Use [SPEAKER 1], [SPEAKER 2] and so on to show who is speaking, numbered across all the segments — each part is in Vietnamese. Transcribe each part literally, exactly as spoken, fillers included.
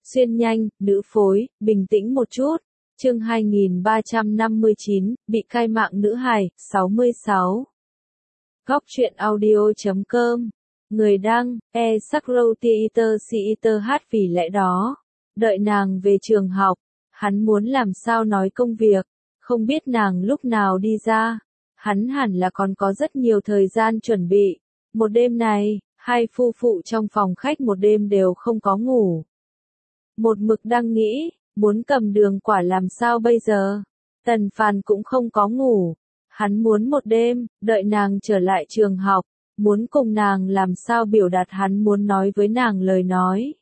[SPEAKER 1] Xuyên nhanh, nữ phối, bình tĩnh một chút. Chương hai nghìn ba trăm năm mươi chín, bị cai mạng nữ hài, sáu mươi sáu. Góc truyện audio chấm com. Người đăng, e Sakro Theater Theater hát vì lẽ đó. Đợi nàng về trường học, hắn muốn làm sao nói công việc, không biết nàng lúc nào đi ra. Hắn hẳn là còn có rất nhiều thời gian chuẩn bị. Một đêm này, hai phu phụ trong phòng khách một đêm đều không có ngủ. Một mực đang nghĩ, muốn cầm đường quả làm sao bây giờ. Tần Phàn cũng không có ngủ. Hắn muốn một đêm, đợi nàng trở lại trường học, muốn cùng nàng làm sao biểu đạt hắn muốn nói với nàng lời nói.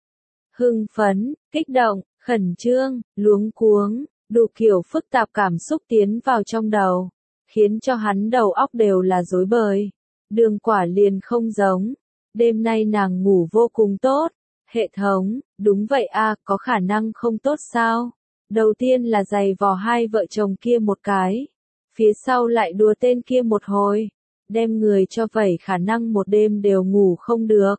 [SPEAKER 1] Hưng phấn, kích động, khẩn trương, luống cuống, đủ kiểu phức tạp cảm xúc tiến vào trong đầu, khiến cho hắn đầu óc đều là rối bời. Đường quả liền không giống. Đêm nay nàng ngủ vô cùng tốt. Hệ thống, đúng vậy a, có khả năng không tốt sao? Đầu tiên là giày vò hai vợ chồng kia một cái. Phía sau lại đùa tên kia một hồi. Đem người cho vẩy khả năng một đêm đều ngủ không được.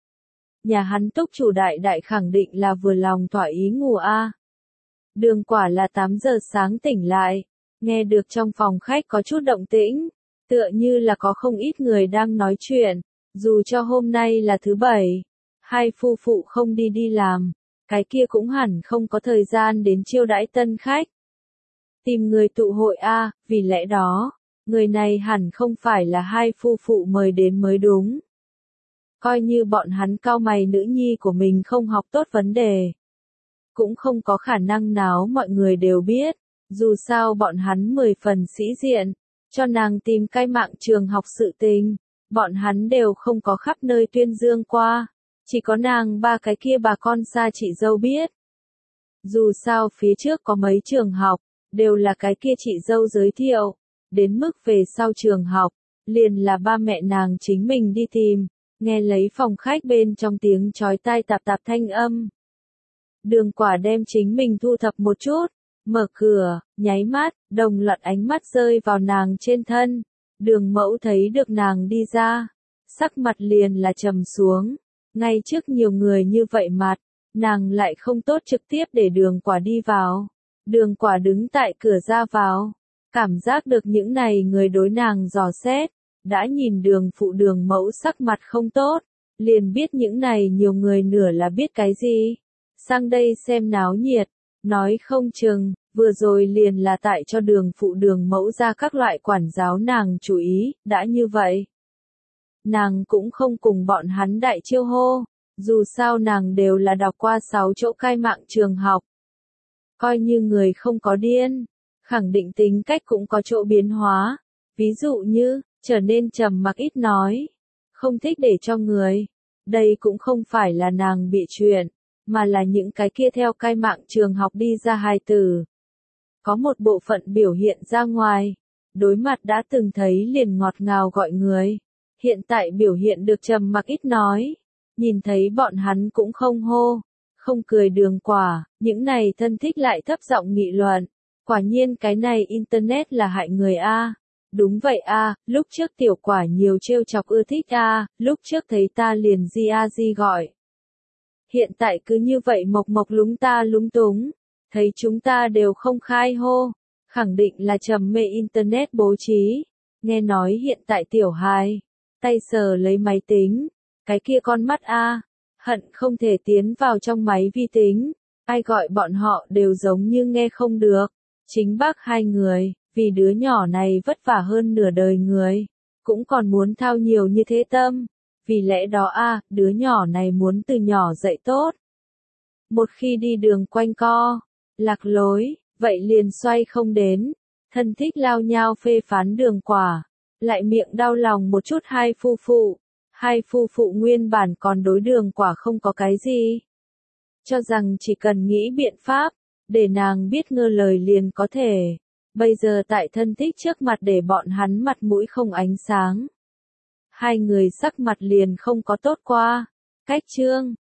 [SPEAKER 1] Nhà hắn túc chủ đại đại khẳng định là vừa lòng thỏa ý ngủ a. Đường quả là tám giờ sáng tỉnh lại. Nghe được trong phòng khách có chút động tĩnh. Tựa như là có không ít người đang nói chuyện. Dù cho hôm nay là thứ bảy. Hai phu phụ không đi đi làm, cái kia cũng hẳn không có thời gian đến chiêu đãi tân khách. Tìm người tụ hội a, vì lẽ đó, người này hẳn không phải là hai phu phụ mời đến mới đúng. Coi như bọn hắn cao mày nữ nhi của mình không học tốt vấn đề. Cũng không có khả năng nào mọi người đều biết, dù sao bọn hắn mười phần sĩ diện, cho nàng tìm cai mạng trường học sự tình, bọn hắn đều không có khắp nơi tuyên dương qua. Chỉ có nàng ba cái kia bà con xa chị dâu biết. Dù sao phía trước có mấy trường học, đều là cái kia chị dâu giới thiệu. Đến mức về sau trường học, liền là ba mẹ nàng chính mình đi tìm, nghe lấy phòng khách bên trong tiếng chói tai tạp tạp thanh âm. Đường quả đem chính mình thu thập một chút, mở cửa, nháy mắt, đồng loạt ánh mắt rơi vào nàng trên thân. Đường mẫu thấy được nàng đi ra, sắc mặt liền là trầm xuống. Ngay trước nhiều người như vậy mặt, nàng lại không tốt trực tiếp để đường quả đi vào. Đường quả đứng tại cửa ra vào, cảm giác được những này người đối nàng dò xét, đã nhìn đường phụ đường mẫu sắc mặt không tốt, liền biết những này nhiều người nửa là biết cái gì. Sang đây xem náo nhiệt, nói không chừng, vừa rồi liền là tại cho đường phụ đường mẫu ra các loại quản giáo nàng chú ý, đã như vậy. Nàng cũng không cùng bọn hắn đại chiêu hô, dù sao nàng đều là đọc qua sáu chỗ cai mạng trường học. Coi như người không có điên, khẳng định tính cách cũng có chỗ biến hóa, ví dụ như, trở nên trầm mặc ít nói, không thích để cho người. Đây cũng không phải là nàng bị chuyện, mà là những cái kia theo cai mạng trường học đi ra hài tử. Có một bộ phận biểu hiện ra ngoài, đối mặt đã từng thấy liền ngọt ngào gọi người. Hiện tại biểu hiện được trầm mặc ít nói, nhìn thấy bọn hắn cũng không hô, không cười đường quả, những này thân thích lại thấp giọng nghị luận, quả nhiên cái này internet là hại người a. Đúng vậy a, lúc trước tiểu quả nhiều trêu chọc ưa thích a, lúc trước thấy ta liền di a di gọi. Hiện tại cứ như vậy mộc mộc lúng ta lúng túng, thấy chúng ta đều không khai hô, khẳng định là trầm mê internet bố trí, nghe nói hiện tại tiểu hài. Tay sờ lấy máy tính, cái kia con mắt a, hận không thể tiến vào trong máy vi tính, ai gọi bọn họ đều giống như nghe không được. Chính bác hai người, vì đứa nhỏ này vất vả hơn nửa đời người, cũng còn muốn thao nhiều như thế tâm, vì lẽ đó a, đứa nhỏ này muốn từ nhỏ dạy tốt. Một khi đi đường quanh co, lạc lối, vậy liền xoay không đến, thân thích lao nhao phê phán đường quả. Lại miệng đau lòng một chút hai phu phụ. Hai phu phụ nguyên bản còn đối đường quả không có cái gì. Cho rằng chỉ cần nghĩ biện pháp, để nàng biết ngơ lời liền có thể. Bây giờ tại thân thích trước mặt để bọn hắn mặt mũi không ánh sáng. Hai người sắc mặt liền không có tốt qua. Cách chương,